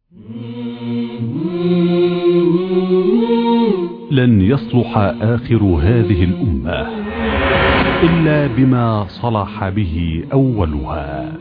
لن يصلح آخر هذه الأمة إلا بما صلح به أولها.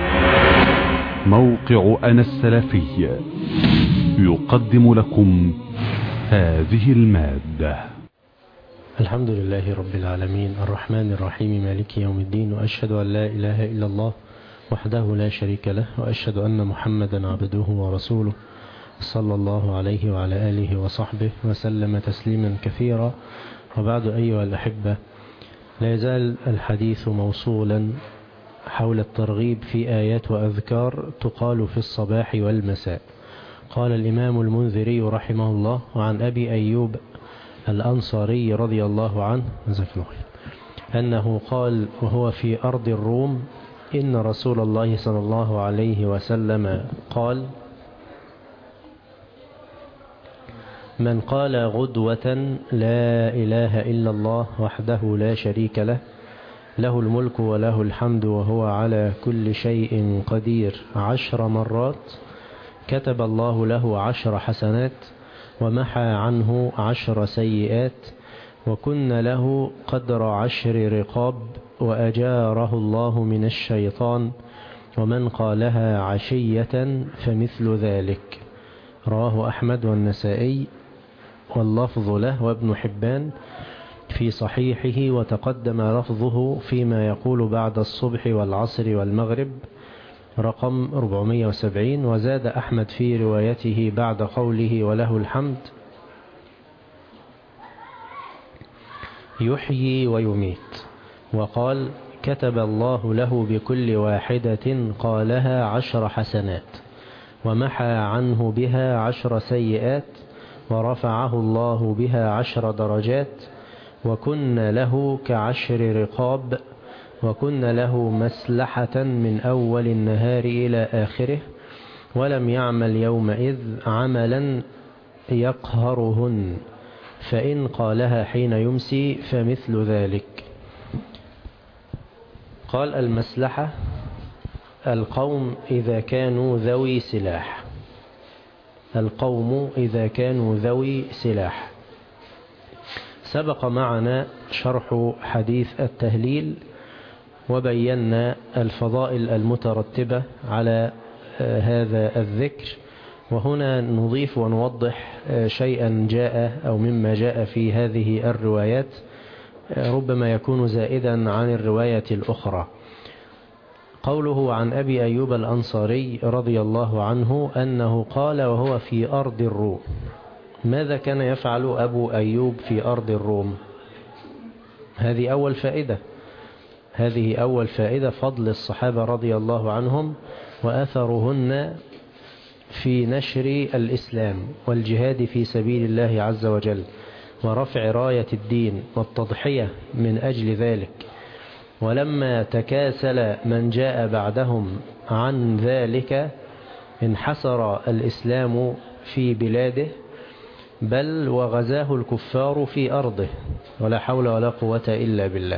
موقع أنا السلفي يقدم لكم هذه المادة. الحمد لله رب العالمين الرحمن الرحيم مالك يوم الدين، وأشهد أن لا إله إلا الله وحده لا شريك له، وأشهد أن محمدا عبده ورسوله صلى الله عليه وعلى آله وصحبه وسلم تسليما كثيرا. وبعد أيها الأحبة، لا يزال الحديث موصولا حول الترغيب في آيات وأذكار تقال في الصباح والمساء. قال الإمام المنذري رحمه الله عن أبي أيوب الأنصاري رضي الله عنه أنه قال وهو في أرض الروم: إن رسول الله صلى الله عليه وسلم قال: من قال غدوة لا إله إلا الله وحده لا شريك له، له الملك وله الحمد وهو على كل شيء قدير 10 مرات، كتب الله له 10 حسنات ومحى عنه 10 سيئات، وكن له قدر 10 رقاب، وأجاره الله من الشيطان، ومن قالها عشية فمثل ذلك. رواه أحمد والنسائي واللفظ له، وابن حبان في صحيحه، وتقدم لفظه فيما يقول بعد الصبح والعصر والمغرب رقم 470. وزاد أحمد في روايته بعد قوله وله الحمد: يحيي ويميت. وقال: كتب الله له بكل واحدة قالها 10 حسنات، ومحى عنه بها 10 سيئات، ورفعه الله بها 10 درجات، وكن له ك10 رقاب، وكن له مسلحة من أول النهار إلى آخره، ولم يعمل يومئذ عملا يقهرهن، فإن قالها حين يمسي فمثل ذلك. قال: المسلحة القوم إذا كانوا ذوي سلاح، القوم إذا كانوا ذوي سلاح. سبق معنا شرح حديث التهليل، وبينا الفضائل المترتبة على هذا الذكر، وهنا نضيف ونوضح شيئا جاء أو مما جاء في هذه الروايات ربما يكون زائدا عن الرواية الأخرى. قوله عن أبي أيوب الأنصاري رضي الله عنه أنه قال وهو في أرض الروم. ماذا كان يفعل أبو أيوب في أرض الروم؟ هذه أول فائدة، فضل الصحابة رضي الله عنهم وأثرهن في نشر الإسلام والجهاد في سبيل الله عز وجل، ورفع راية الدين والتضحية من أجل ذلك. ولما تكاسل من جاء بعدهم عن ذلك انحسر الإسلام في بلاده، بل وغزاه الكفار في أرضه، ولا حول ولا قوة إلا بالله.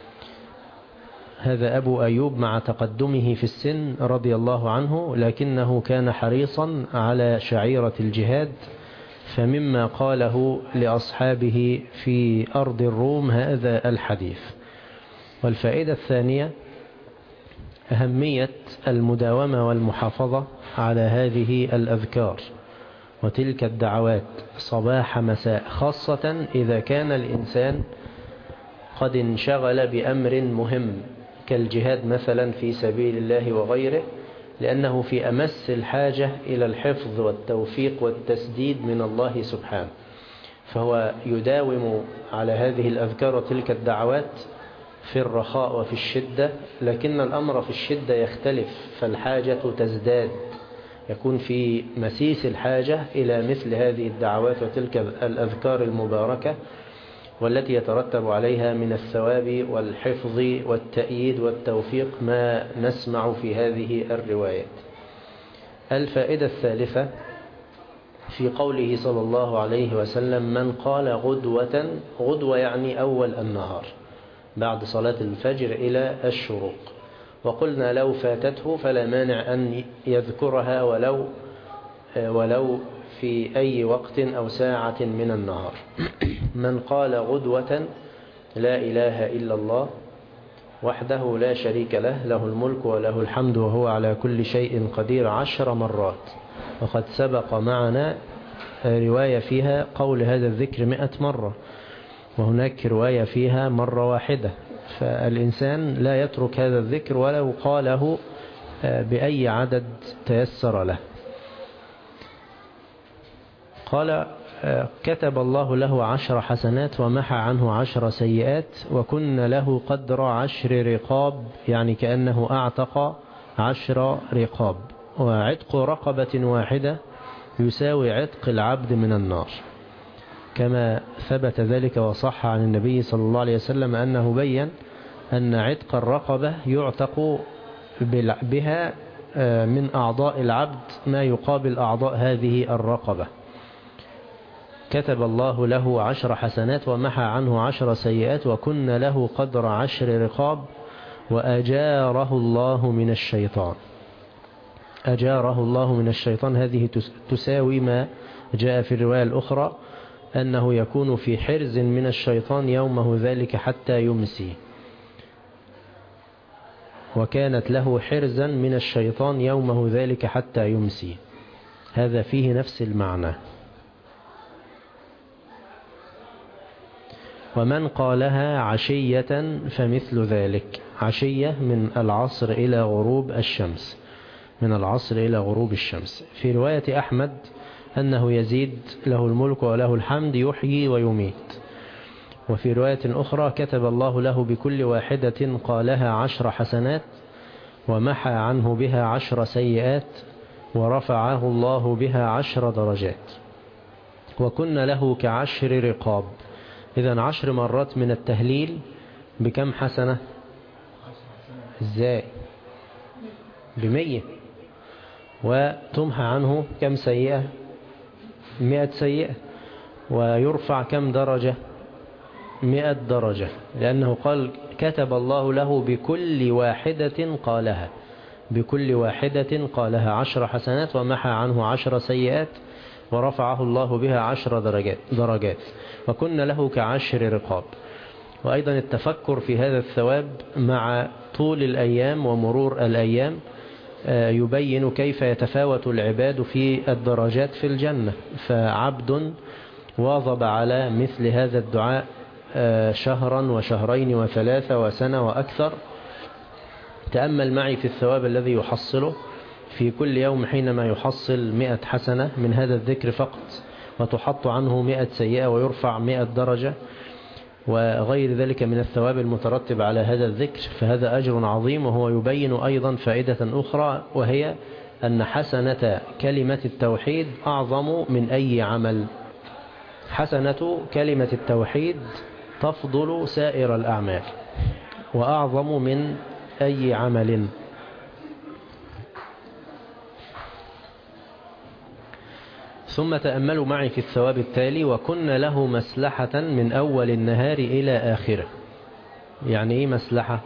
هذا أبو أيوب مع تقدمه في السن رضي الله عنه، لكنه كان حريصا على شعيرة الجهاد، فمما قاله لأصحابه في أرض الروم هذا الحديث. والفائدة الثانية أهمية المداومة والمحافظة على هذه الأذكار وتلك الدعوات صباح مساء، خاصة إذا كان الإنسان قد انشغل بأمر مهم كالجهاد مثلا في سبيل الله وغيره، لأنه في أمس الحاجة إلى الحفظ والتوفيق والتسديد من الله سبحانه، فهو يداوم على هذه الأذكار وتلك الدعوات في الرخاء وفي الشدة. لكن الأمر في الشدة يختلف، فالحاجة تزداد، يكون في مسيس الحاجة إلى مثل هذه الدعوات وتلك الأذكار المباركة، والتي يترتب عليها من الثواب والحفظ والتأييد والتوفيق ما نسمع في هذه الروايات. الفائدة الثالثة في قوله صلى الله عليه وسلم: من قال غدوة يعني أول النهار بعد صلاة الفجر إلى الشروق. وقلنا لو فاتته فلا مانع أن يذكرها ولو ولو في أي وقت أو ساعة من النهار. من قال غدوة لا إله إلا الله وحده لا شريك له، له الملك وله الحمد وهو على كل شيء قدير 10 مرات، وقد سبق معنا رواية فيها قول هذا الذكر 100 مرة، وهناك رواية فيها مرة واحدة. فالإنسان لا يترك هذا الذكر ولو قاله بأي عدد تيسر له. قال كتب الله له 10 حسنات ومحى عنه 10 سيئات، وكن له قدر 10 رقاب، يعني كأنه أعتق 10 رقاب، وعتق رقبة واحدة يساوي عتق العبد من النار، كما ثبت ذلك وصح عن النبي صلى الله عليه وسلم أنه بين أن عتق الرقبة يعتق بها من أعضاء العبد ما يقابل أعضاء هذه الرقبة. كتب الله له 10 حسنات ومحى عنه 10 سيئات، وكن له قدر 10 رقاب، وأجاره الله من الشيطان. أجاره الله من الشيطان هذه تساوي ما جاء في الرواية الأخرى أنه يكون في حرز من الشيطان يومه ذلك حتى يمسي، وكانت له حرزا من الشيطان يومه ذلك حتى يمسي. هذا فيه نفس المعنى. ومن قالها عشية فمثل ذلك. عشية من العصر إلى غروب الشمس، من العصر إلى غروب الشمس. في رواية أحمد أنه يزيد له الملك وله الحمد يحيي ويميت. وفي رواية أخرى كتب الله له بكل واحدة قالها 10 حسنات ومحى عنه بها 10 سيئات ورفعه الله بها 10 درجات، وكن له ك10 رقاب. إذن 10 مرات من التهليل بكم حسنة؟ ازاي؟ ب100. وتمحى عنه كم سيئة؟ 100 سيئة. ويرفع كم درجة؟ 100 درجة، لأنه قال كتب الله له بكل واحدة قالها، بكل واحدة قالها 10 حسنات ومحى عنه 10 سيئات ورفعه الله بها 10 درجات، وكن له ك10 رقاب. وأيضا التفكر في هذا الثواب مع طول الأيام ومرور الأيام يبين كيف يتفاوت العباد في الدرجات في الجنة. فعبد واظب على مثل هذا الدعاء شهرا وشهرين و3 وسنة وأكثر، تأمل معي في الثواب الذي يحصله في كل يوم حينما يحصل 100 حسنة من هذا الذكر فقط، وتحط عنه 100 سيئة ويرفع 100 درجة، وغير ذلك من الثواب المترتب على هذا الذكر. فهذا أجر عظيم. وهو يبين أيضا فائدة أخرى، وهي أن حسنة كلمة التوحيد أعظم من أي عمل. حسنة كلمة التوحيد تفضل سائر الأعمال وأعظم من أي عمل. ثم تأملوا معي في الثواب التالي: وكن له مسلحة من أول النهار إلى آخره. يعني إيه مسلحة؟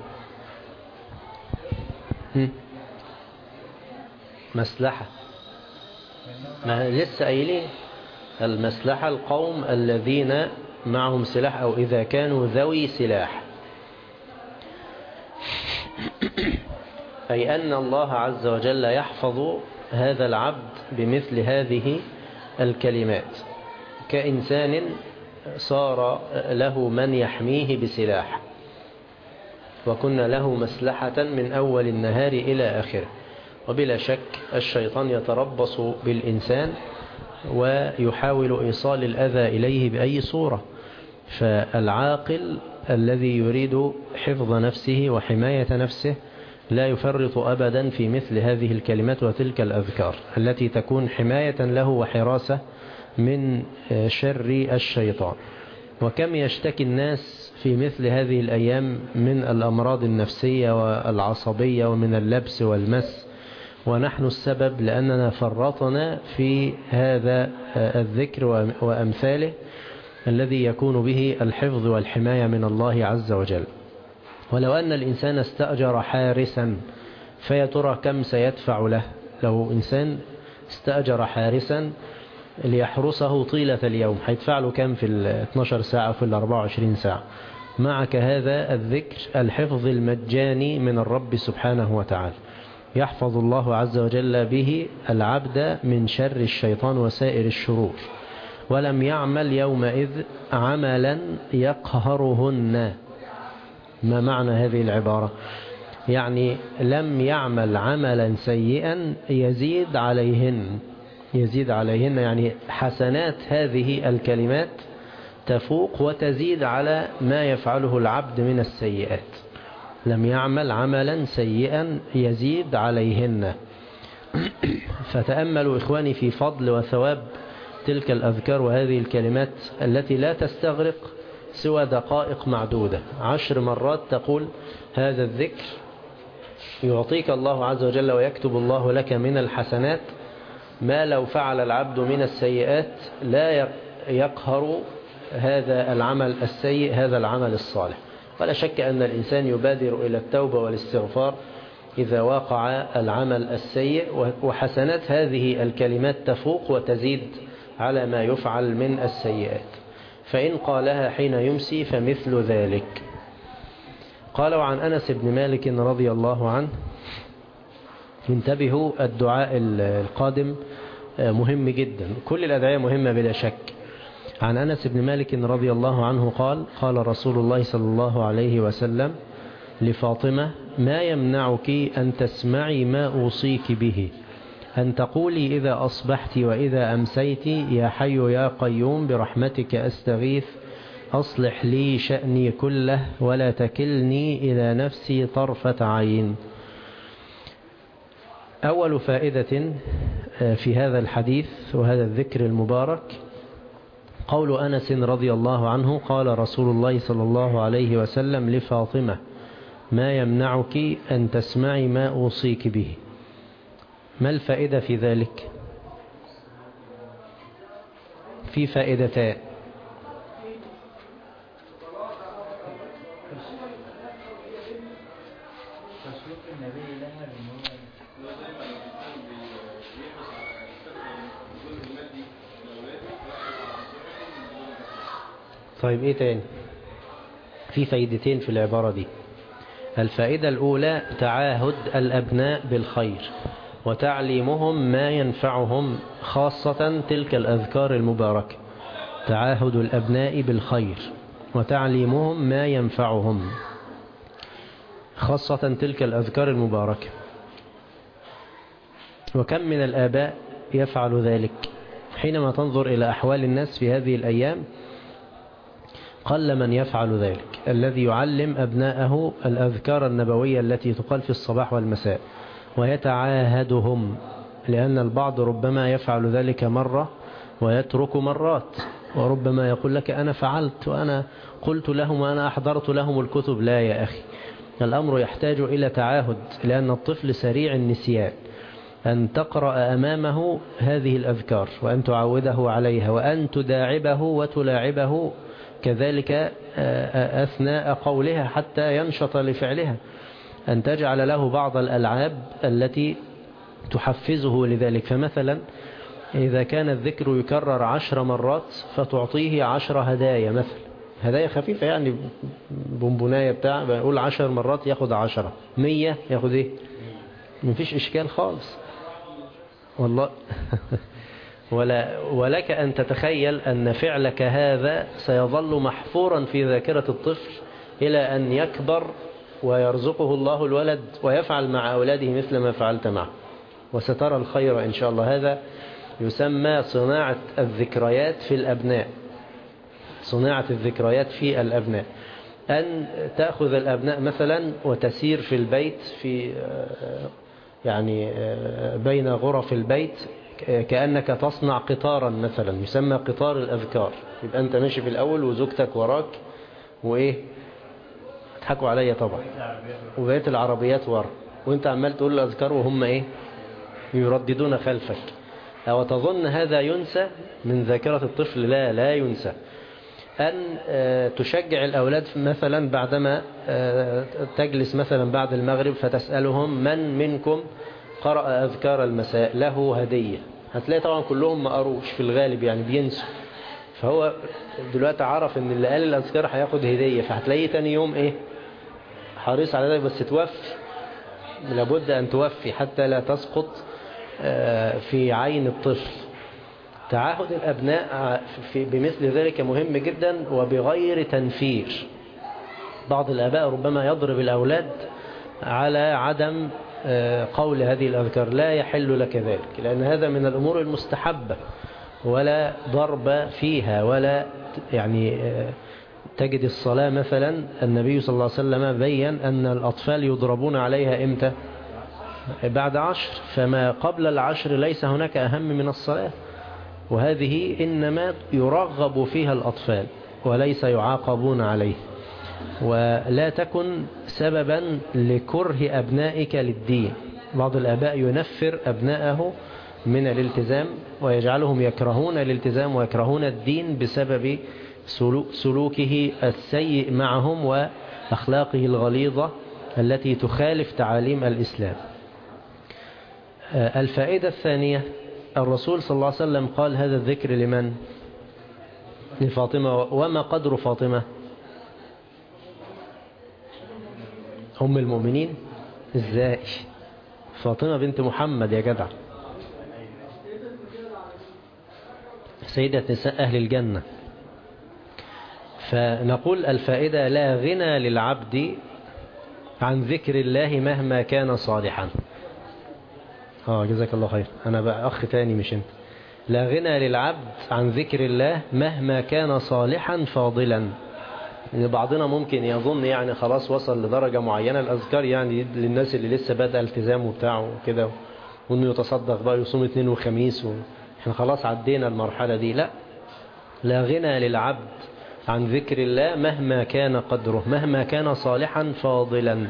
مسلحة ما لسه قايلين المسلحة القوم الذين معهم سلاح أو إذا كانوا ذوي سلاح، أي أن الله عز وجل يحفظ هذا العبد بمثل هذه الكلمات، كإنسان صار له من يحميه بسلاح. وكن له مسلحة من أول النهار إلى آخره. وبلا شك الشيطان يتربص بالإنسان ويحاول إيصال الأذى إليه بأي صورة. فالعاقل الذي يريد حفظ نفسه وحماية نفسه لا يفرط أبدا في مثل هذه الكلمات وتلك الأذكار التي تكون حماية له وحراسة من شر الشيطان. وكم يشتكي الناس في مثل هذه الأيام من الأمراض النفسية والعصبية ومن اللبس والمس، ونحن السبب لأننا فرطنا في هذا الذكر وأمثاله الذي يكون به الحفظ والحماية من الله عز وجل. ولو أن الإنسان استأجر حارسا فيترى كم سيدفع له. لو إنسان استأجر حارسا ليحرسه طيلة اليوم، هيدفع له كم في 12 ساعة في 24 ساعة؟ معك هذا الذكر الحفظ المجاني من الرب سبحانه وتعالى، يحفظ الله عز وجل به العبد من شر الشيطان وسائر الشرور. ولم يعمل يومئذ عملا يقهرهن. ما معنى هذه العبارة؟ يعني لم يعمل عملا سيئا يزيد عليهن. يزيد عليهن يعني حسنات هذه الكلمات تفوق وتزيد على ما يفعله العبد من السيئات. لم يعمل عملا سيئا يزيد عليهن. فتأملوا إخواني في فضل وثواب تلك الأذكار وهذه الكلمات التي لا تستغرق سوى دقائق معدودة. 10 مرات تقول هذا الذكر يعطيك الله عز وجل ويكتب الله لك من الحسنات ما لو فعل العبد من السيئات لا يقهر هذا العمل السيء هذا العمل الصالح. ولا شك أن الإنسان يبادر إلى التوبة والاستغفار إذا وقع العمل السيء، وحسنات هذه الكلمات تفوق وتزيد على ما يفعل من السيئات. فإن قالها حين يمسي فمثل ذلك. قال وعن أنس بن مالك رضي الله عنه، انتبهوا الدعاء القادم مهم جدا، كل الأدعية مهمة بلا شك. عن أنس بن مالك رضي الله عنه قال قال رسول الله صلى الله عليه وسلم لفاطمة: ما يمنعك أن تسمعي ما أوصيك به، أن تقولي إذا أصبحت وإذا أمسيت يا حي يا قيوم برحمتك أستغيث أصلح لي شأني كله ولا تكلني إلى نفسي طرفة عين. أول فائدة في هذا الحديث وهذا الذكر المبارك قول أنس رضي الله عنه قال رسول الله صلى الله عليه وسلم لفاطمة: ما يمنعك أن تسمعي ما أوصيك به. ما الفائدة في ذلك؟ في فائدتان. طيب ايه تاني؟ في فائدتين في العبارة دي. الفائدة الأولى تعاهد الأبناء بالخير وتعليمهم ما ينفعهم، خاصة تلك الأذكار المباركة. تعاهد الأبناء بالخير وتعليمهم ما ينفعهم، خاصة تلك الأذكار المباركة. وكم من الآباء يفعل ذلك؟ حينما تنظر إلى أحوال الناس في هذه الأيام قل من يفعل ذلك، الذي يعلم أبناءه الأذكار النبوية التي تقال في الصباح والمساء ويتعاهدهم، لأن البعض ربما يفعل ذلك مرة ويترك مرات، وربما يقول لك أنا فعلت وأنا قلت لهم وأنا أحضرت لهم الكتب. لا يا أخي، الأمر يحتاج إلى تعاهد، لأن الطفل سريع النسيان. أن تقرأ أمامه هذه الأذكار وأن تعوده عليها وأن تداعبه وتلاعبه كذلك أثناء قولها حتى ينشط لفعلها. أن تجعل له بعض الألعاب التي تحفزه لذلك. فمثلا إذا كان الذكر يكرر 10 مرات فتعطيه 10 هدايا، مثلا هدايا خفيفة يعني بونبوناية بتاع، بقول 10 مرات ياخد 10، 100 ياخد ايه؟ مفيش إشكال خالص والله. ولك أن تتخيل أن فعلك هذا سيظل محفورا في ذاكرة الطفل إلى أن يكبر ويرزقه الله الولد ويفعل مع أولاده مثل ما فعلت معه، وسترى الخير إن شاء الله. هذا يسمى صناعة الذكريات في الأبناء. صناعة الذكريات في الأبناء، أن تأخذ الأبناء مثلا وتسير في البيت في يعني بين غرف البيت كأنك تصنع قطارا مثلا، يسمى قطار الأذكار. يبقى أنت ماشي في الأول وزوجتك وراك وإيه، تضحكوا عليا طبعا، وبقيت العربيات ورا، وانت عمال تقول الأذكار وهم إيه يرددون خلفك. أو تظن هذا ينسى من ذاكرة الطفل؟ لا ينسى. أن تشجع الأولاد مثلا بعدما تجلس مثلا بعد المغرب فتسألهم: من منكم قرأ أذكار المساء له هدية؟ هتلاقي طبعا كلهم ما قروش في الغالب يعني بينسوا. فهو دلوقتي عرف ان اللي قال الأذكار هياخد هدية، فهتلاقيه تاني يوم ايه حريص على ذلك. بس توفي، لابد أن توفي حتى لا تسقط في عين الطفل. تعاهد الأبناء بمثل ذلك مهم جدا وبغير تنفير. بعض الآباء ربما يضرب الأولاد على عدم قول هذه الأذكار، لا يحل لك ذلك، لأن هذا من الأمور المستحبة ولا ضرب فيها. ولا يعني تجد الصلاة مثلا النبي صلى الله عليه وسلم بيّن أن الأطفال يضربون عليها إمتى؟ بعد 10. فما قبل 10 ليس هناك أهم من الصلاة، وهذه إنما يرغب فيها الأطفال وليس يعاقبون عليه. ولا تكن سببا لكره أبنائك للدين. بعض الآباء ينفر أبنائه من الالتزام ويجعلهم يكرهون الالتزام ويكرهون الدين بسبب سلوكه السيء معهم وأخلاقه الغليظة التي تخالف تعاليم الإسلام. الفائدة الثانية، الرسول صلى الله عليه وسلم قال هذا الذكر لمن؟ لفاطمة. وما قدر فاطمة؟ أم المؤمنين. إزاي؟ فاطمة بنت محمد يا جدع، سيدة نساء أهل الجنة. فنقول الفائدة: لا غنى للعبد عن ذكر الله مهما كان صالحا. جزاك الله خير، أنا بقى أخ تاني مش أنت. لا غنى للعبد عن ذكر الله مهما كان صالحا فاضلا. يعني بعضنا ممكن يظن يعني خلاص وصل لدرجة معينة الأذكار يعني للناس اللي لسه بدأ التزام وبتاعه وكده، وإنه يتصدق بقى يصوم اثنين وخميس احنا خلاص عدينا المرحلة دي. لا غنى للعبد عن ذكر الله مهما كان قدره، مهما كان صالحا فاضلا.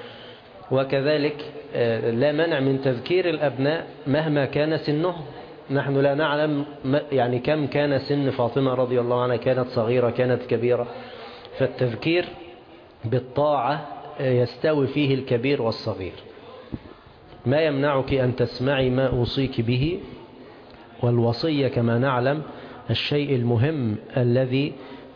وكذلك لا منع من تذكير الأبناء مهما كان سنهم. نحن لا نعلم يعني كم كان سن فاطمة رضي الله عنها، كانت صغيرة كانت كبيرة. فالتذكير بالطاعة يستوي فيه الكبير والصغير. ما يمنعك أن تسمعي ما أوصيك به، والوصية كما نعلم الشيء المهم الذي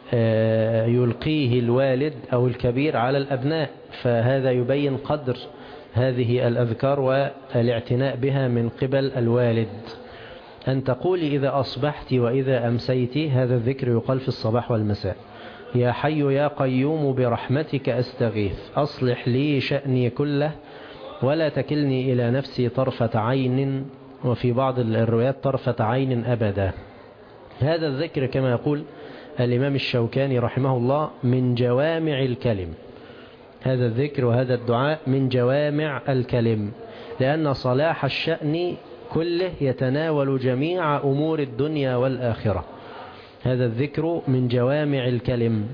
يلقيه الوالد أو الكبير على الأبناء، فهذا يبين قدر هذه الأذكار والاعتناء بها من قبل الوالد. أن تقولي إذا أصبحت وإذا أمسيت، هذا الذكر يقال في الصباح والمساء: يا حي يا قيوم برحمتك أستغيث، أصلح لي شأني كله ولا تكلني إلى نفسي طرفة عين، وفي بعض الروايات طرفة عين أبدا. هذا الذكر كما يقول الإمام الشوكاني رحمه الله من جوامع الكلم. هذا الذكر وهذا الدعاء من جوامع الكلم، لأن صلاح الشأن كله يتناول جميع أمور الدنيا والآخرة. هذا الذكر من جوامع الكلم،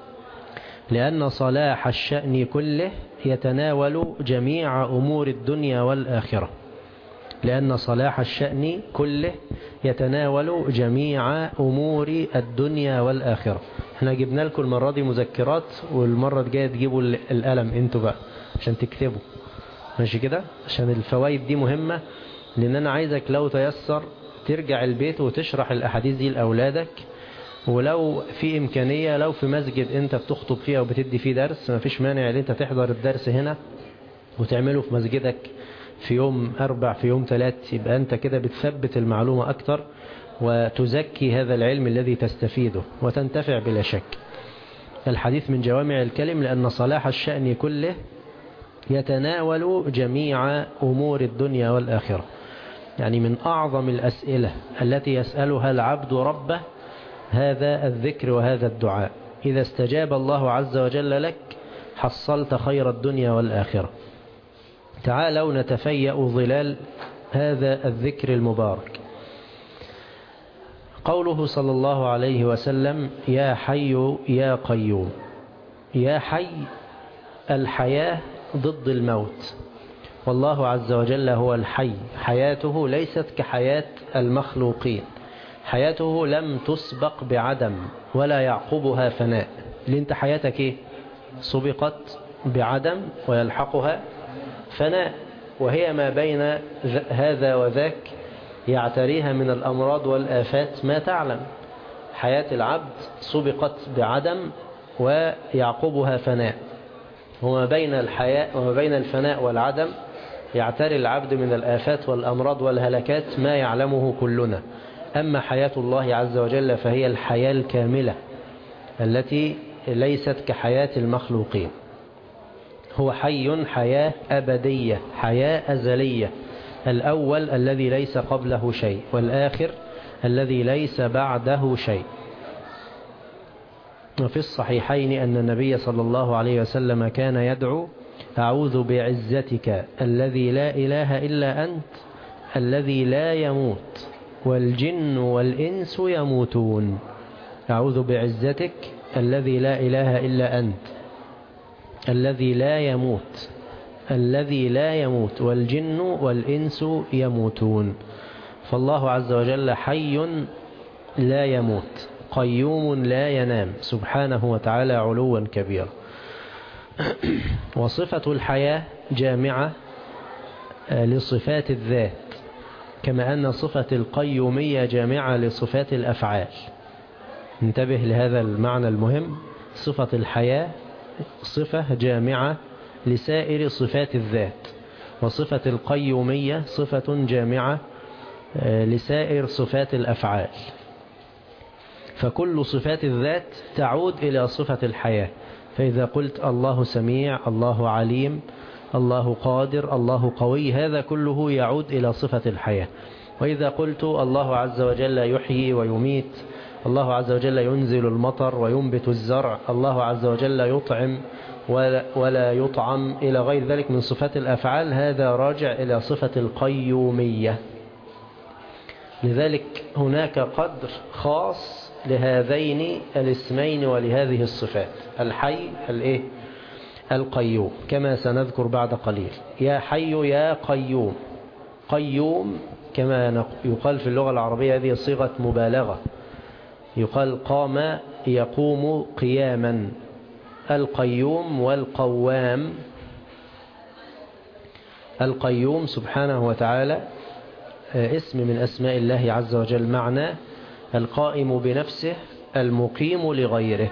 لأن صلاح الشأن كله يتناول جميع أمور الدنيا والآخرة. لأن صلاح الشأن كله يتناول جميع أمور الدنيا والآخرة. احنا جبنا لكم المرة دي مذكرات، والمرة الجاية تجيبوا القلم انتوا بقى عشان تكتبوا، ماشي كده؟ عشان الفوائد دي مهمة، لأن أنا عايزك لو تيسر ترجع البيت وتشرح الأحاديث دي لأولادك. ولو في إمكانية، لو في مسجد أنت بتخطب فيه أو بتدي فيه درس، ما فيش مانع أن أنت تحضر الدرس هنا وتعمله في مسجدك في يوم 4 في يوم 3، يبقى أنت كده بتثبت المعلومة أكتر وتزكي هذا العلم الذي تستفيده وتنتفع بلا شك. الحديث من جوامع الكلم، لأن صلاح الشأن كله يتناول جميع أمور الدنيا والآخرة. يعني من أعظم الأسئلة التي يسألها العبد ربه هذا الذكر وهذا الدعاء. إذا استجاب الله عز وجل لك حصلت خير الدنيا والآخرة. تعالوا نتفيأ ظلال هذا الذكر المبارك. قوله صلى الله عليه وسلم: يا حي يا قيوم. يا حي، الحياة ضد الموت، والله عز وجل هو الحي. حياته ليست كحياة المخلوقين، حياته لم تسبق بعدم ولا يعقبها فناء. اللي انت حياتك ايه؟ سبقت بعدم ويلحقها فناء، وهي ما بين هذا وذاك يعتريها من الأمراض والآفات ما تعلم. حياة العبد سبقت بعدم ويعقبها فناء، وما بين الفناء والعدم يعتري العبد من الآفات والأمراض والهلكات ما يعلمه كلنا. أما حياة الله عز وجل فهي الحياة الكاملة التي ليست كحياة المخلوقين. هو حي حياة أبدية، حياة أزلية، الأول الذي ليس قبله شيء، والآخر الذي ليس بعده شيء. وفي الصحيحين أن النبي صلى الله عليه وسلم كان يدعو: أعوذ بعزتك الذي لا إله إلا أنت الذي لا يموت والجن والإنس يموتون. أعوذ بعزتك الذي لا إله إلا أنت الذي لا يموت والجن والإنس يموتون. فالله عز وجل حي لا يموت، قيوم لا ينام سبحانه وتعالى علوا كبيرا. وصفة الحياة جامعة لصفات الذات، كما أن صفة القيومية جامعة لصفات الأفعال. انتبه لهذا المعنى المهم. صفة الحياة صفة جامعة لسائر صفات الذات، وصفة القيومية صفة جامعة لسائر صفات الأفعال. فكل صفات الذات تعود إلى صفة الحياة. فإذا قلت الله سميع، الله عليم، الله قادر، الله قوي، هذا كله يعود إلى صفة الحياة. وإذا قلت الله عز وجل يحيي ويميت، الله عز وجل ينزل المطر وينبت الزرع، الله عز وجل يطعم ولا يطعم، إلى غير ذلك من صفات الأفعال، هذا راجع إلى صفة القيومية. لذلك هناك قدر خاص لهذين الاسمين ولهذه الصفات: الحي القيوم، كما سنذكر بعد قليل. يا حي يا قيوم. قيوم كما يقال في اللغة العربية، هذه صيغة مبالغة، يقال قام يقوم قياما. القيوم والقوام. القيوم سبحانه وتعالى اسم من أسماء الله عز وجل، معناه القائم بنفسه المقيم لغيره.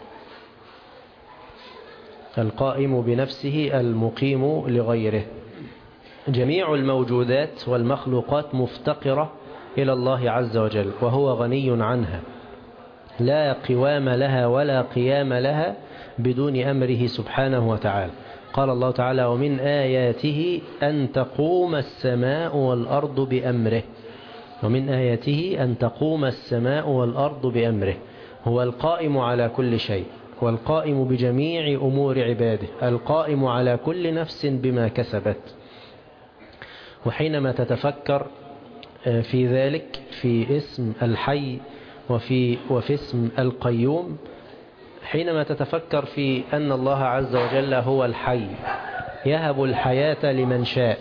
القائم بنفسه المقيم لغيره. جميع الموجودات والمخلوقات مفتقرة إلى الله عز وجل، وهو غني عنها، لا قوام لها ولا قيام لها بدون أمره سبحانه وتعالى. قال الله تعالى: ومن آياته أن تقوم السماء والأرض بأمره. ومن آياته أن تقوم السماء والأرض بأمره. هو القائم على كل شيء، والقائم بجميع أمور عباده، القائم على كل نفس بما كسبت. وحينما تتفكر في ذلك، في اسم الحي وفي اسم القيوم، حينما تتفكر في أن الله عز وجل هو الحي، يهب الحياة لمن شاء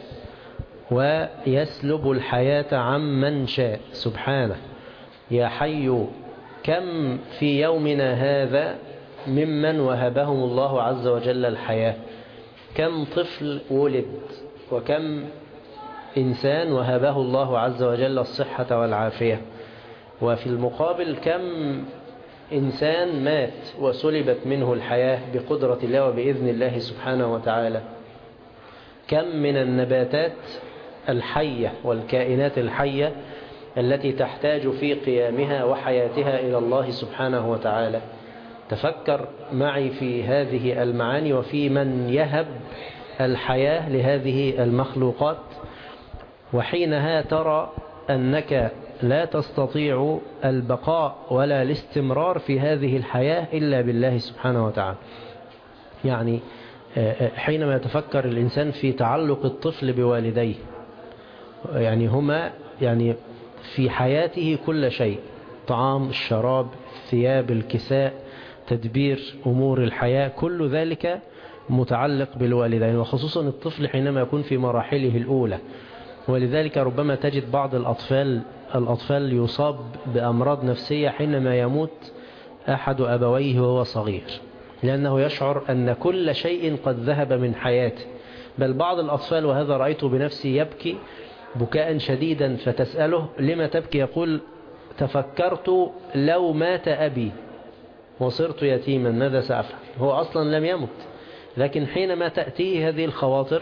ويسلب الحياة عمن شاء سبحانه. يا حي، كم في يومنا هذا ممن وهبهم الله عز وجل الحياة؟ كم طفل ولد، وكم إنسان وهبه الله عز وجل الصحة والعافية، وفي المقابل كم إنسان مات وسلبت منه الحياة بقدرة الله وبإذن الله سبحانه وتعالى. كم من النباتات الحية والكائنات الحية التي تحتاج في قيامها وحياتها إلى الله سبحانه وتعالى. تفكر معي في هذه المعاني وفي من يهب الحياة لهذه المخلوقات، وحينها ترى أنك لا تستطيع البقاء ولا الاستمرار في هذه الحياة إلا بالله سبحانه وتعالى. يعني حينما يتفكر الإنسان في تعلق الطفل بوالديه، يعني هما في حياته كل شيء: طعام، الشراب، الثياب، الكساء، تدبير أمور الحياة، كل ذلك متعلق بالوالدين، وخصوصا الطفل حينما يكون في مراحله الأولى. ولذلك ربما تجد بعض الأطفال يصاب بأمراض نفسية حينما يموت أحد أبويه وهو صغير، لأنه يشعر أن كل شيء قد ذهب من حياته. بل بعض الأطفال، وهذا رأيته بنفسي، يبكي بكاء شديدا فتسأله لما تبكي؟ يقول تفكرت لو مات أبي وصرت يتيما ماذا سأفعل؟ هو أصلا لم يمت، لكن حينما تأتيه هذه الخواطر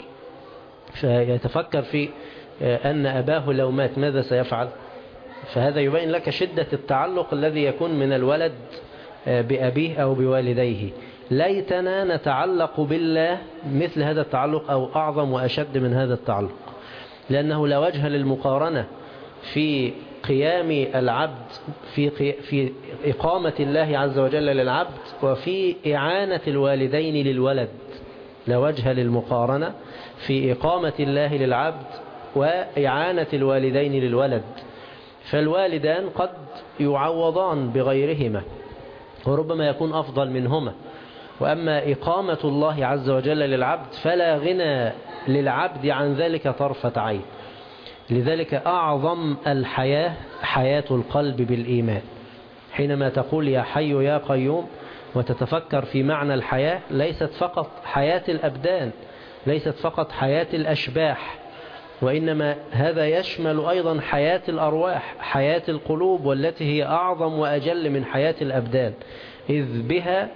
فيتفكر في أن أباه لو مات ماذا سيفعل. فهذا يبين لك شدة التعلق الذي يكون من الولد بأبيه أو بوالديه. ليتنا نتعلق بالله مثل هذا التعلق أو أعظم وأشد من هذا التعلق، لأنه لا وجه للمقارنة في قيام العبد في إقامة الله عز وجل للعبد وفي إعانة الوالدين للولد. لا وجه للمقارنة في إقامة الله للعبد وإعانة الوالدين للولد. فالوالدان قد يعوضان بغيرهما وربما يكون أفضل منهما، وأما إقامة الله عز وجل للعبد فلا غنى للعبد عن ذلك طرفة عين. لذلك أعظم الحياة حياة القلب بالإيمان. حينما تقول يا حي يا قيوم وتتفكر في معنى الحياة، ليست فقط حياة الأبدان، ليست فقط حياة الأشباح، وإنما هذا يشمل أيضا حياة الأرواح، حياة القلوب، والتي هي أعظم وأجل من حياة الأبدان، إذ بها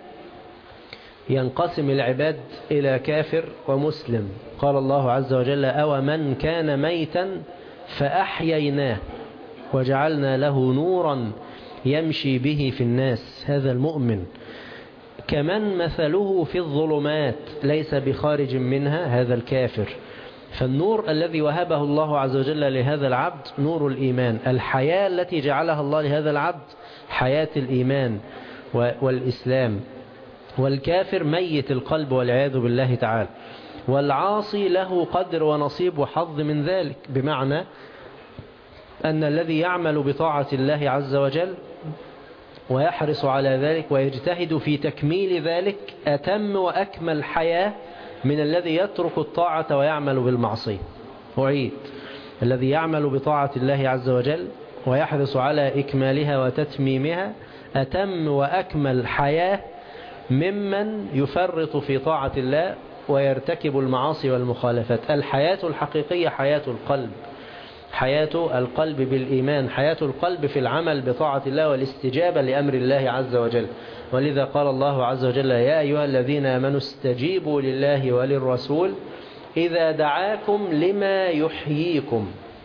ينقسم العباد إلى كافر ومسلم. قال الله عز وجل أو من كان ميتا فأحييناه وجعلنا له نورا يمشي به في الناس. هذا المؤمن كمن مثله في الظلمات ليس بخارج منها، هذا الكافر. فالنور الذي وهبه الله عز وجل لهذا العبد نور الإيمان. الحياة التي جعلها الله لهذا العبد حياة الإيمان والإسلام. والكافر ميت القلب والعياذ بالله تعالى. والعاصي له قدر ونصيب وحظ من ذلك، بمعنى أن الذي يعمل بطاعة الله عز وجل ويحرص على ذلك ويجتهد في تكميل ذلك أتم وأكمل حياة من الذي يترك الطاعة ويعمل بالمعصية. أعيد: الذي يعمل بطاعة الله عز وجل ويحرص على إكمالها وتتميمها أتم وأكمل حياة ممن يفرط في طاعة الله ويرتكب المعاصي والمخالفات. الحياة الحقيقية حياة القلب، حياة القلب بالإيمان، حياة القلب في العمل بطاعة الله والاستجابة لأمر الله عز وجل. ولذا قال الله عز وجل يا أيها الذين آمنوا استجيبوا لله وللرسول إذا دعاكم لما يحييكم.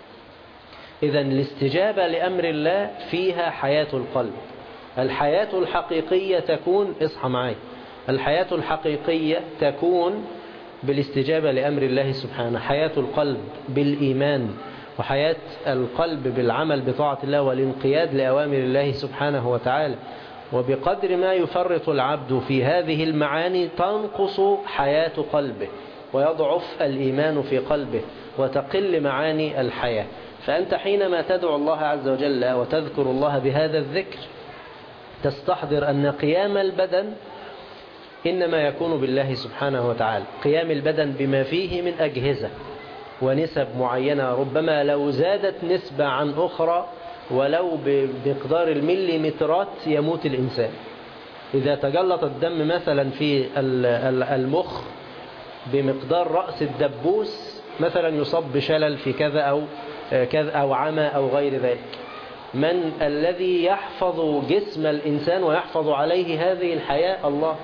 إذن الاستجابة لأمر الله فيها حياة القلب. الحياة الحقيقية تكون، اصحى معي، الحياة الحقيقية تكون بالاستجابة لأمر الله سبحانه، حياة القلب بالإيمان، وحياة القلب بالعمل بطاعة الله والانقياد لأوامر الله سبحانه وتعالى. وبقدر ما يفرط العبد في هذه المعاني تنقص حياة قلبه ويضعف الإيمان في قلبه وتقل معاني الحياة. فأنت حينما تدعو الله عز وجل وتذكر الله بهذا الذكر تستحضر أن قيام البدن إنما يكون بالله سبحانه وتعالى. قيام البدن بما فيه من أجهزة ونسب معينة، ربما لو زادت نسبة عن أخرى ولو بمقدار المليمترات يموت الإنسان. إذا تجلط الدم مثلا في المخ بمقدار رأس الدبوس مثلا يصاب بشلل في كذا أو عمى أو غير ذلك. من الذي يحفظ جسم الإنسان ويحفظ عليه هذه الحياة؟ الله.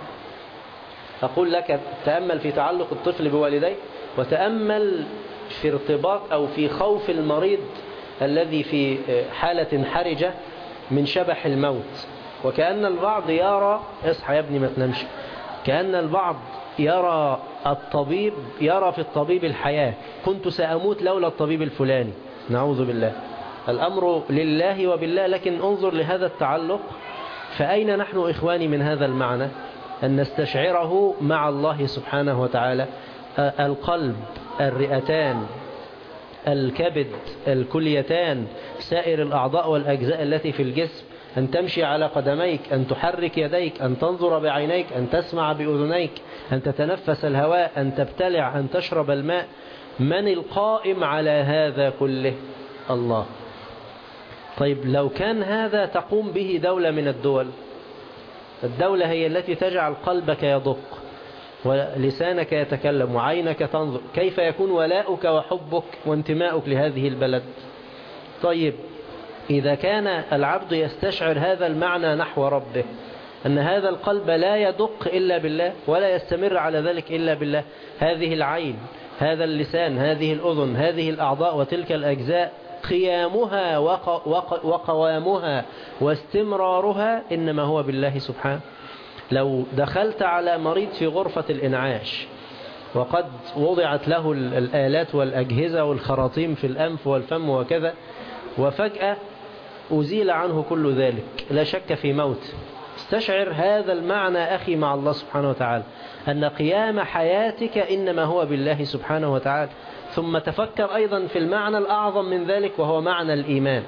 أقول لك تأمل في تعلق الطفل بوالديه، وتأمل في ارتباط أو في خوف المريض الذي في حالة حرجة من شبح الموت. وكأن البعض يرى، اصحى يا ابني ما تنامش، كأن البعض يرى الطبيب، يرى في الطبيب الحياة، كنت سأموت لولا الطبيب الفلاني. نعوذ بالله. الأمر لله وبالله، لكن انظر لهذا التعلق. فأين نحن إخواني من هذا المعنى أن نستشعره مع الله سبحانه وتعالى؟ القلب، الرئتان، الكبد، الكليتان، سائر الأعضاء والأجزاء التي في الجسم، أن تمشي على قدميك، أن تحرك يديك، أن تنظر بعينيك، أن تسمع بأذنيك، أن تتنفس الهواء، أن تبتلع، أن تشرب الماء. من القائم على هذا كله؟ الله. طيب لو كان هذا تقوم به دولة من الدول، الدولة هي التي تجعل قلبك يدق، ولسانك يتكلم وعينك تنظر، كيف يكون ولاؤك وحبك وانتماؤك لهذه البلد؟ طيب إذا كان العبد يستشعر هذا المعنى نحو ربه، أن هذا القلب لا يدق إلا بالله ولا يستمر على ذلك إلا بالله، هذه العين، هذا اللسان، هذه الأذن، هذه الأعضاء وتلك الأجزاء، قيامها وقوامها واستمرارها إنما هو بالله سبحانه. لو دخلت على مريض في غرفة الإنعاش وقد وضعت له الآلات والأجهزة والخراطيم في الأنف والفم وكذا، وفجأة أزيل عنه كل ذلك، لا شك في موت، استشعر هذا المعنى أخي مع الله سبحانه وتعالى، أن قيام حياتك إنما هو بالله سبحانه وتعالى. ثم تفكر أيضا في المعنى الأعظم من ذلك، وهو معنى الإيمان.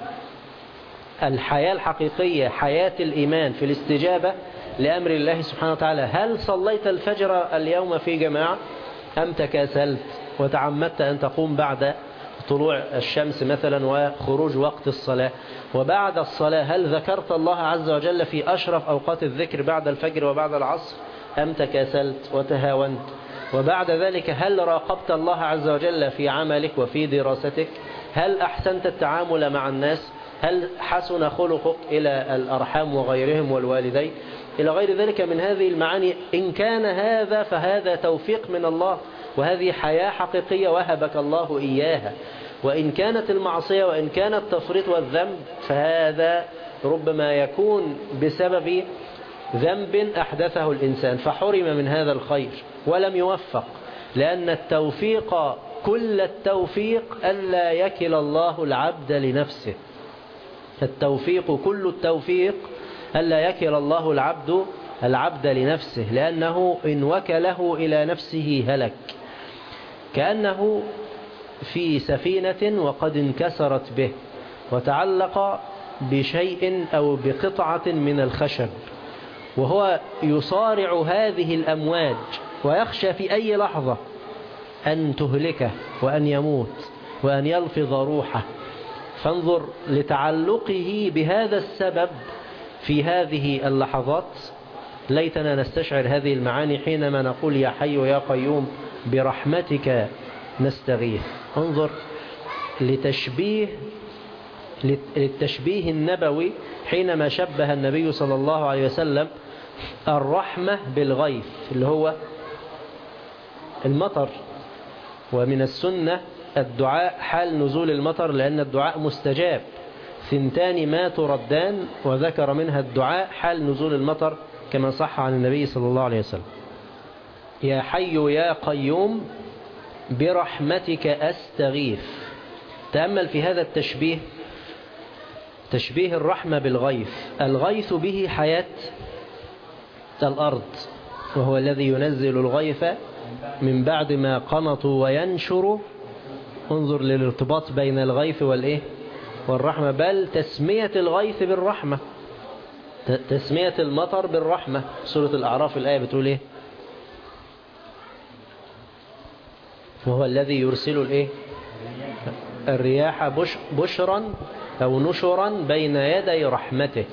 الحياة الحقيقية حياة الإيمان في الاستجابة لأمر الله سبحانه وتعالى. هل صليت الفجر اليوم في جماعة أم تكاسلت وتعمدت أن تقوم بعد طلوع الشمس مثلا وخروج وقت الصلاة، وبعد الصلاة هل ذكرت الله عز وجل في أشرف أوقات الذكر بعد الفجر وبعد العصر أم تكاسلت وتهاونت؟ وبعد ذلك هل راقبت الله عز وجل في عملك وفي دراستك؟ هل أحسنت التعامل مع الناس؟ هل حسن خلقك إلى الأرحام وغيرهم والوالدين إلى غير ذلك من هذه المعاني؟ إن كان هذا فهذا توفيق من الله، وهذه حياة حقيقية وهبك الله إياها. وإن كانت المعصية وإن كان التفريط والذنب فهذا ربما يكون بسبب ذنب أحدثه الإنسان فحرم من هذا الخير ولم يوفق، لأن التوفيق كل التوفيق ألا يكل الله العبد لنفسه. التوفيق كل التوفيق ألا يكل الله العبد لنفسه، لأنه إن وكله إلى نفسه هلك، كأنه في سفينة وقد انكسرت به وتعلق بشيء أو بقطعة من الخشب، وهو يصارع هذه الأمواج ويخشى في أي لحظة أن تهلكه وأن يموت وأن يلفظ روحه. فانظر لتعلقه بهذا السبب في هذه اللحظات. ليتنا نستشعر هذه المعاني حينما نقول يا حي يا قيوم برحمتك نستغيث. انظر للتشبيه النبوي حينما شبه النبي صلى الله عليه وسلم الرحمة بالغيث اللي هو المطر. ومن السنة الدعاء حال نزول المطر، لأن الدعاء مستجاب، ثنتان ما تردان، وذكر منها الدعاء حال نزول المطر كما صح عن النبي صلى الله عليه وسلم. يا حي يا قيوم برحمتك أستغيث. تأمل في هذا التشبيه، تشبيه الرحمة بالغيث. الغيث به حياة الأرض، وهو الذي ينزل الغيث من بعد ما قنطوا وينشر. انظر للارتباط بين الغيث والرحمة، بل تسمية الغيث بالرحمة، تسمية المطر بالرحمة. سورة الأعراف الآية بتقول إيه؟ وهو الذي يرسل الرياح بشرا أو نشرا بين يدي رحمته.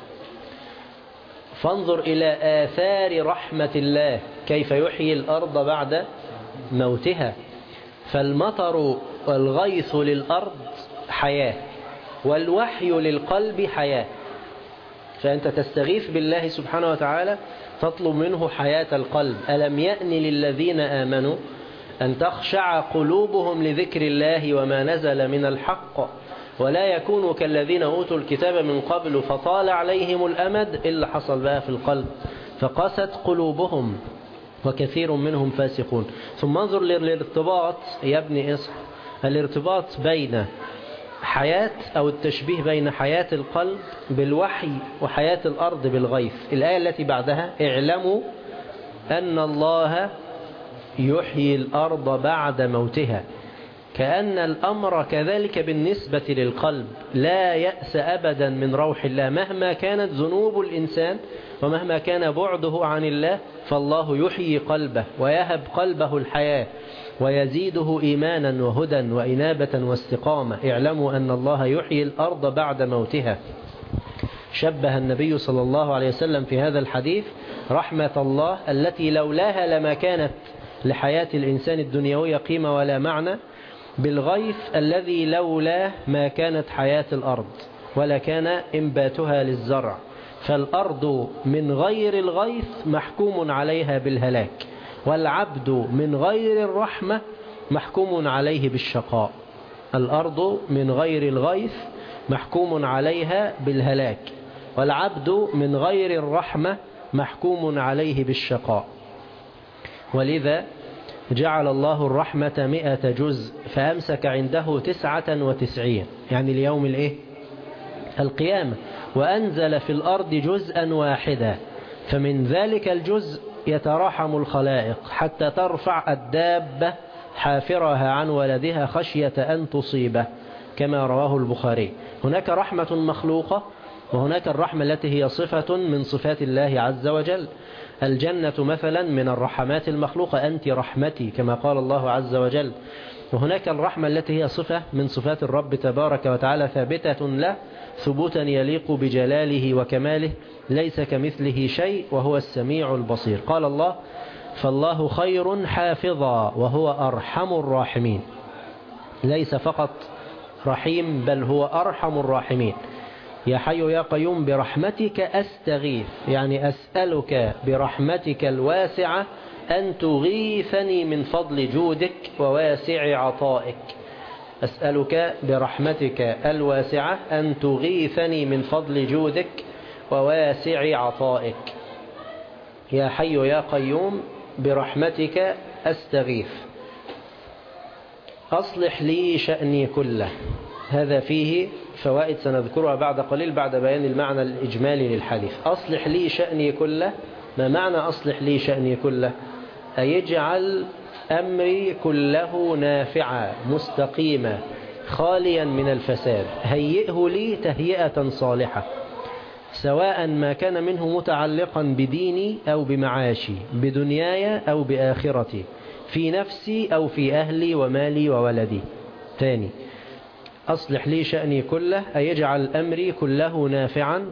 فانظر إلى آثار رحمة الله كيف يحيي الأرض بعد موتها. فالمطر والغيث للأرض حياة، والوحي للقلب حياة. فأنت تستغيث بالله سبحانه وتعالى تطلب منه حياة القلب. ألم يأن للذين آمنوا أن تخشع قلوبهم لذكر الله وما نزل من الحق ولا يكونوا كالذين أوتوا الكتاب من قبل فطال عليهم الأمد إلا حصل بها في القلب فقست قلوبهم وكثير منهم فاسقون. ثم انظر للارتباط يا ابني اصح، الارتباط بين حياة أو التشبيه بين حياة القلب بالوحي وحياة الأرض بالغيث. الآية التي بعدها اعلموا أن الله يحيي الأرض بعد موتها. كأن الأمر كذلك بالنسبة للقلب، لا يأس أبدا من روح الله مهما كانت ذنوب الإنسان ومهما كان بعده عن الله، فالله يحيي قلبه ويهب قلبه الحياة ويزيده إيمانا وهدى وإنابة واستقامة. اعلموا أن الله يحيي الأرض بعد موتها. شبه النبي صلى الله عليه وسلم في هذا الحديث رحمة الله التي لولاها لما كانت لحياة الإنسان الدنيوية قيمة ولا معنى بالغيث الذي لولاه ما كانت حياة الأرض ولا كان إنباتها للزرع. فالأرض من غير الغيث محكوم عليها بالهلاك، والعبد من غير الرحمة محكوم عليه بالشقاء. الأرض من غير الغيث محكوم عليها بالهلاك، والعبد من غير الرحمة محكوم عليه بالشقاء. ولذا جعل الله الرحمة 100 جزء فأمسك عنده 99، يعني اليوم القيامة، وأنزل في الأرض جزءا واحدا، فمن ذلك الجزء يتراحم الخلائق حتى ترفع الدابة حافرها عن ولدها خشية أن تصيبه، كما رواه البخاري. هناك رحمة مخلوقة، وهناك الرحمة التي هي صفة من صفات الله عز وجل. الجنة مثلا من الرحمات المخلوقة، أنت رحمتي كما قال الله عز وجل. وهناك الرحمة التي هي صفة من صفات الرب تبارك وتعالى ثابتة له ثبوتا يليق بجلاله وكماله، ليس كمثله شيء وهو السميع البصير. قال الله: فالله خير حافظا وهو أرحم الراحمين. ليس فقط رحيم بل هو أرحم الراحمين. يا حي يا قيوم برحمتك أستغيث، يعني أسألك برحمتك الواسعة أن تغيثني من فضل جودك وواسع عطائك. أسألك برحمتك الواسعة أن تغيثني من فضل جودك وواسع عطائك. يا حي يا قيوم برحمتك أستغيث. أصلح لي شأني كله. هذا فيه فوائد سنذكرها بعد قليل بعد بيان المعنى الإجمالي للحديث. أصلح لي شأني كله. ما معنى أصلح لي شأني كله؟ أيجعل أمري كله نافعا مستقيما خاليا من الفساد. هيئه لي تهيئة صالحة، سواء ما كان منه متعلقا بديني أو بمعاشي، بدنياي أو بآخرتي، في نفسي أو في أهلي ومالي وولدي. ثاني، أصلح لي شأني كله، أيجعل أمري كله نافعا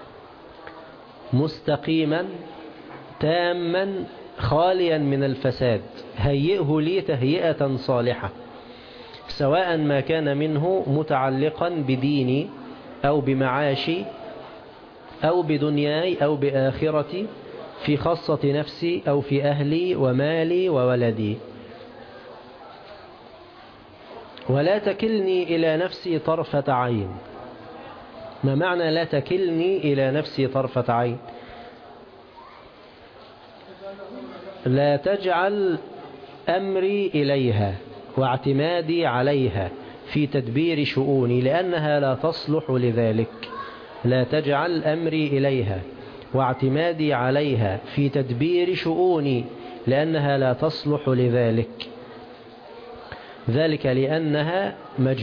مستقيما تاما خاليا من الفساد. هيئه لي تهيئة صالحة، سواء ما كان منه متعلقا بديني أو بمعاشي أو بدنياي أو بآخرتي، في خاصة نفسي أو في أهلي ومالي وولدي. ولا تكلني إلى نفسي طرفة عين. ما معنى لا تكلني إلى نفسي طرفة عين؟ لا تجعل أمري إليها واعتمادي عليها في تدبير شؤوني، لأنها لا تصلح لذلك. لا تجعل أمري إليها واعتمادي عليها في تدبير شؤوني، لأنها لا تصلح لذلك. ذلك لأنها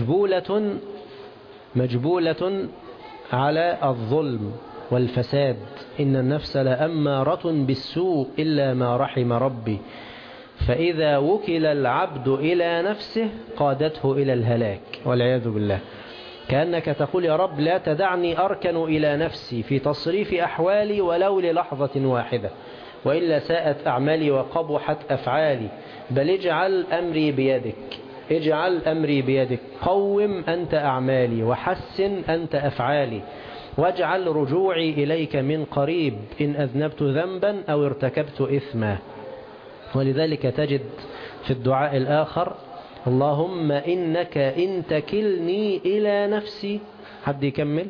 مجبولة على الظلم والفساد. إن النفس لأمارة بالسوء إلا ما رحم ربي. فإذا وكل العبد إلى نفسه قادته إلى الهلاك والعياذ بالله. كأنك تقول: يا رب لا تدعني أركن إلى نفسي في تصريف أحوالي ولو للحظة واحدة، وإلا ساءت أعمالي وقبحت أفعالي، بل اجعل أمري بيدك. اجعل أمري بيدك. قوم أنت أعمالي وحسن أنت أفعالي، واجعل رجوعي إليك من قريب إن أذنبت ذنبا أو ارتكبت إثما. ولذلك تجد في الدعاء الآخر: اللهم إنك إن تكلني إلى نفسي. حد يكمل؟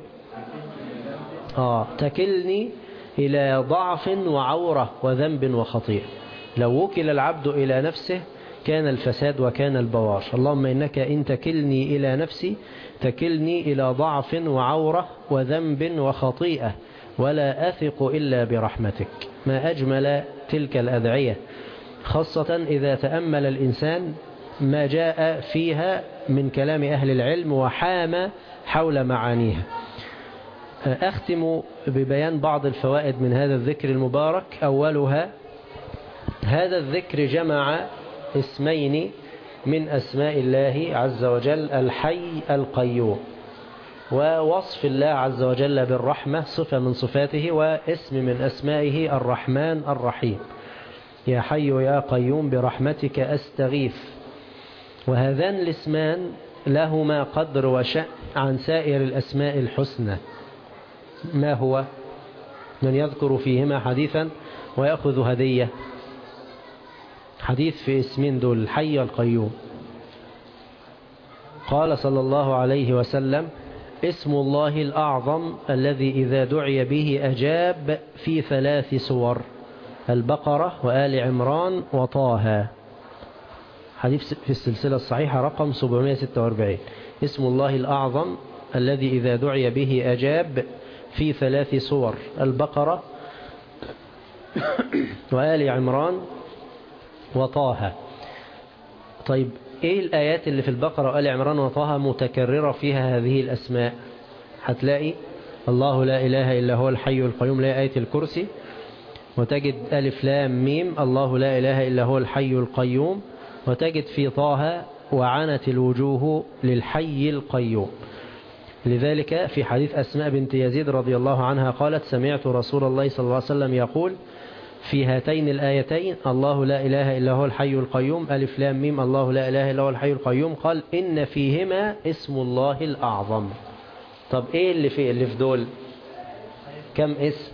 تكلني إلى ضعف وعورة وذنب وخطيئة. لو وكل العبد إلى نفسه كان الفساد وكان البوار. اللهم إنك إن تكلني إلى نفسي تكلني إلى ضعف وعورة وذنب وخطيئة، ولا أثق إلا برحمتك. ما أجمل تلك الأدعية، خاصة إذا تأمل الإنسان ما جاء فيها من كلام أهل العلم وحام حول معانيها. أختم ببيان بعض الفوائد من هذا الذكر المبارك. أولها: هذا الذكر جمع اسمين من أسماء الله عز وجل: الحي القيوم. ووصف الله عز وجل بالرحمة صفة من صفاته واسم من أسمائه الرحمن الرحيم. يا حي يا قيوم برحمتك أستغيث. وهذان الاسمان لهما قدر وشأن عن سائر الأسماء الحسنى. ما هو؟ من يذكر فيهما حديثا ويأخذ هدية. حديث في اسمين دول الحي والقيوم. قال صلى الله عليه وسلم: اسم الله الأعظم الذي إذا دعي به أجاب في 3 سور: البقرة وآل عمران وطه. حديث في السلسلة الصحيحة رقم 746. اسم الله الأعظم الذي إذا دعي به أجاب في 3 سور: البقرة وآل عمران وطه. طيب ايه الآيات اللي في البقرة وآل عمران وطه متكررة فيها هذه الأسماء؟ هتلاقي الله لا إله إلا هو الحي القيوم، لا آية الكرسي. وتجد ألف لام ميم الله لا إله إلا هو الحي القيوم. وتجد في طه وعنت الوجوه للحي القيوم. لذلك في حديث أسماء بنت يزيد رضي الله عنها قالت: سمعت رسول الله صلى الله عليه وسلم يقول في هاتين الآيتين: الله لا إله إلا هو الحي القيوم ألف لام ميم الله لا إله إلا هو الحي القيوم، قال: إن فيهما اسم الله الأعظم. طب إيه اللي في دول؟ كم اسم؟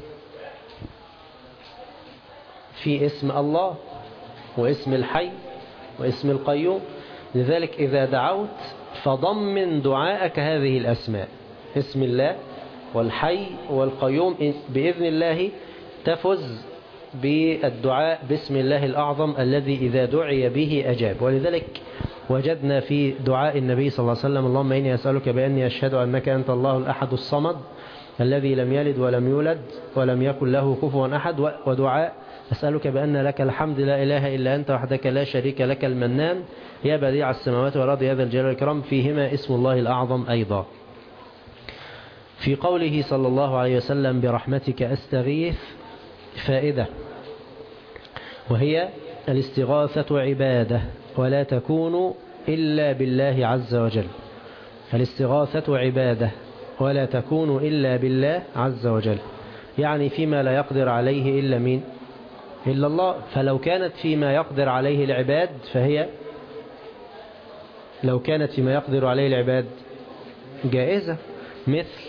في اسم الله واسم الحي واسم القيوم. لذلك إذا دعوت فضمن دعاءك هذه الأسماء: اسم الله والحي والقيوم. بإذن الله تفز بالدعاء باسم الله الأعظم الذي إذا دعي به أجاب. ولذلك وجدنا في دعاء النبي صلى الله عليه وسلم: اللهم إني أسألك بأني أشهد أنك أنت الله الأحد الصمد الذي لم يلد ولم يولد ولم يكن له كفوا أحد. ودعاء: أسألك بأن لك الحمد لا إله إلا أنت وحدك لا شريك لك المنان يا بديع السماوات والأرض يا ذا الجلال والإكرام. فيهما اسم الله الأعظم أيضا. في قوله صلى الله عليه وسلم: برحمتك أستغيث، فائدة، وهي الاستغاثة عبادة ولا تكون إلا بالله عز وجل. الاستغاثة عبادة ولا تكون إلا بالله عز وجل، يعني فيما لا يقدر عليه إلا مين؟ إلا الله. فلو كانت فيما يقدر عليه العباد فهي، لو كانت فيما يقدر عليه العباد جائزة، مثل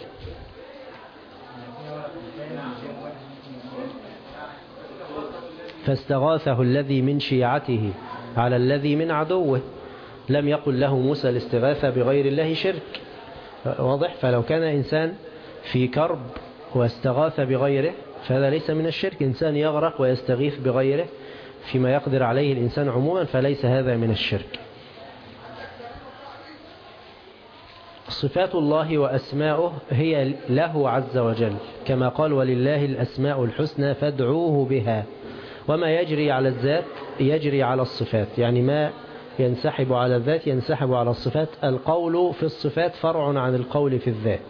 فاستغاثه الذي من شيعته على الذي من عدوه. لم يقل له موسى الاستغاثة بغير الله شرك، واضح؟ فلو كان إنسان في كرب واستغاث بغيره فهذا ليس من الشرك. إنسان يغرق ويستغيث بغيره فيما يقدر عليه الإنسان عموما فليس هذا من الشرك. صفات الله وأسماؤه هي له عز وجل، كما قال: ولله الأسماء الحسنى فادعوه بها. وما يجري على الذات يجري على الصفات، يعني ما ينسحب على الذات ينسحب على الصفات. القول في الصفات فرع عن القول في الذات.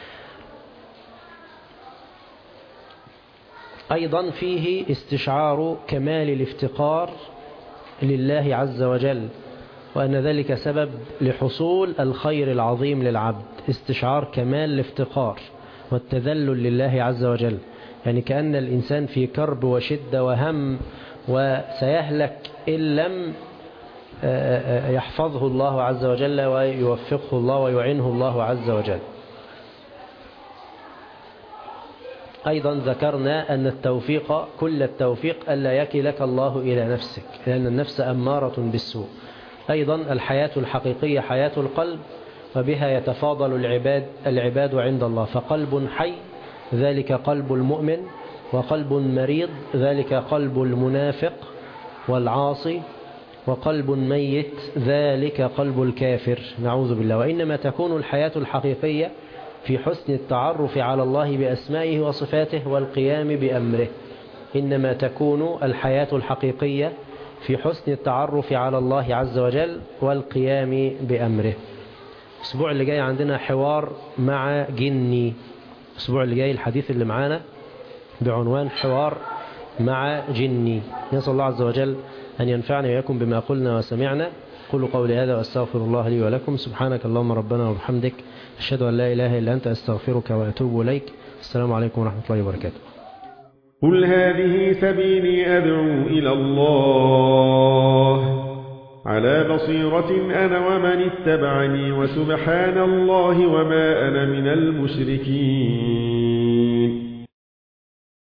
أيضا فيه استشعار كمال الافتقار لله عز وجل، وأن ذلك سبب لحصول الخير العظيم للعبد. استشعار كمال الافتقار والتذلل لله عز وجل، يعني كأن الإنسان في كرب وشدة وهم وسيهلك إن لم يحفظه الله عز وجل ويوفقه الله ويعينه الله عز وجل. أيضا ذكرنا أن التوفيق كل التوفيق ألا يكلك الله إلى نفسك، لأن النفس أمارة بالسوء. أيضا الحياة الحقيقية حياة القلب، وبها يتفاضل العباد عند الله. فقلب حي ذلك قلب المؤمن، وقلب مريض ذلك قلب المنافق والعاصي، وقلب ميت ذلك قلب الكافر، نعوذ بالله. وإنما تكون الحياة الحقيقية في حسن التعرف على الله بأسمائه وصفاته والقيام بأمره. إنما تكون الحياة الحقيقية في حسن التعرف على الله عز وجل والقيام بأمره. الأسبوع اللي جاي عندنا حوار مع جني. الأسبوع اللي جاي الحديث اللي معانا بعنوان حوار مع جني. نسأل الله عز وجل أن ينفعنا وإياكم بما قلنا وسمعنا، قولوا قولي هذا وأستغفر الله لي ولكم. سبحانك اللهم ربنا وبحمدك، أشهد أن لا إله إلا أنت، أستغفرك وأتوب إليك. السلام عليكم ورحمة الله وبركاته. قل هذه سبيلي أدعو إلى الله على بصيرة أنا ومن اتبعني، وسبحان الله وما أنا من المشركين.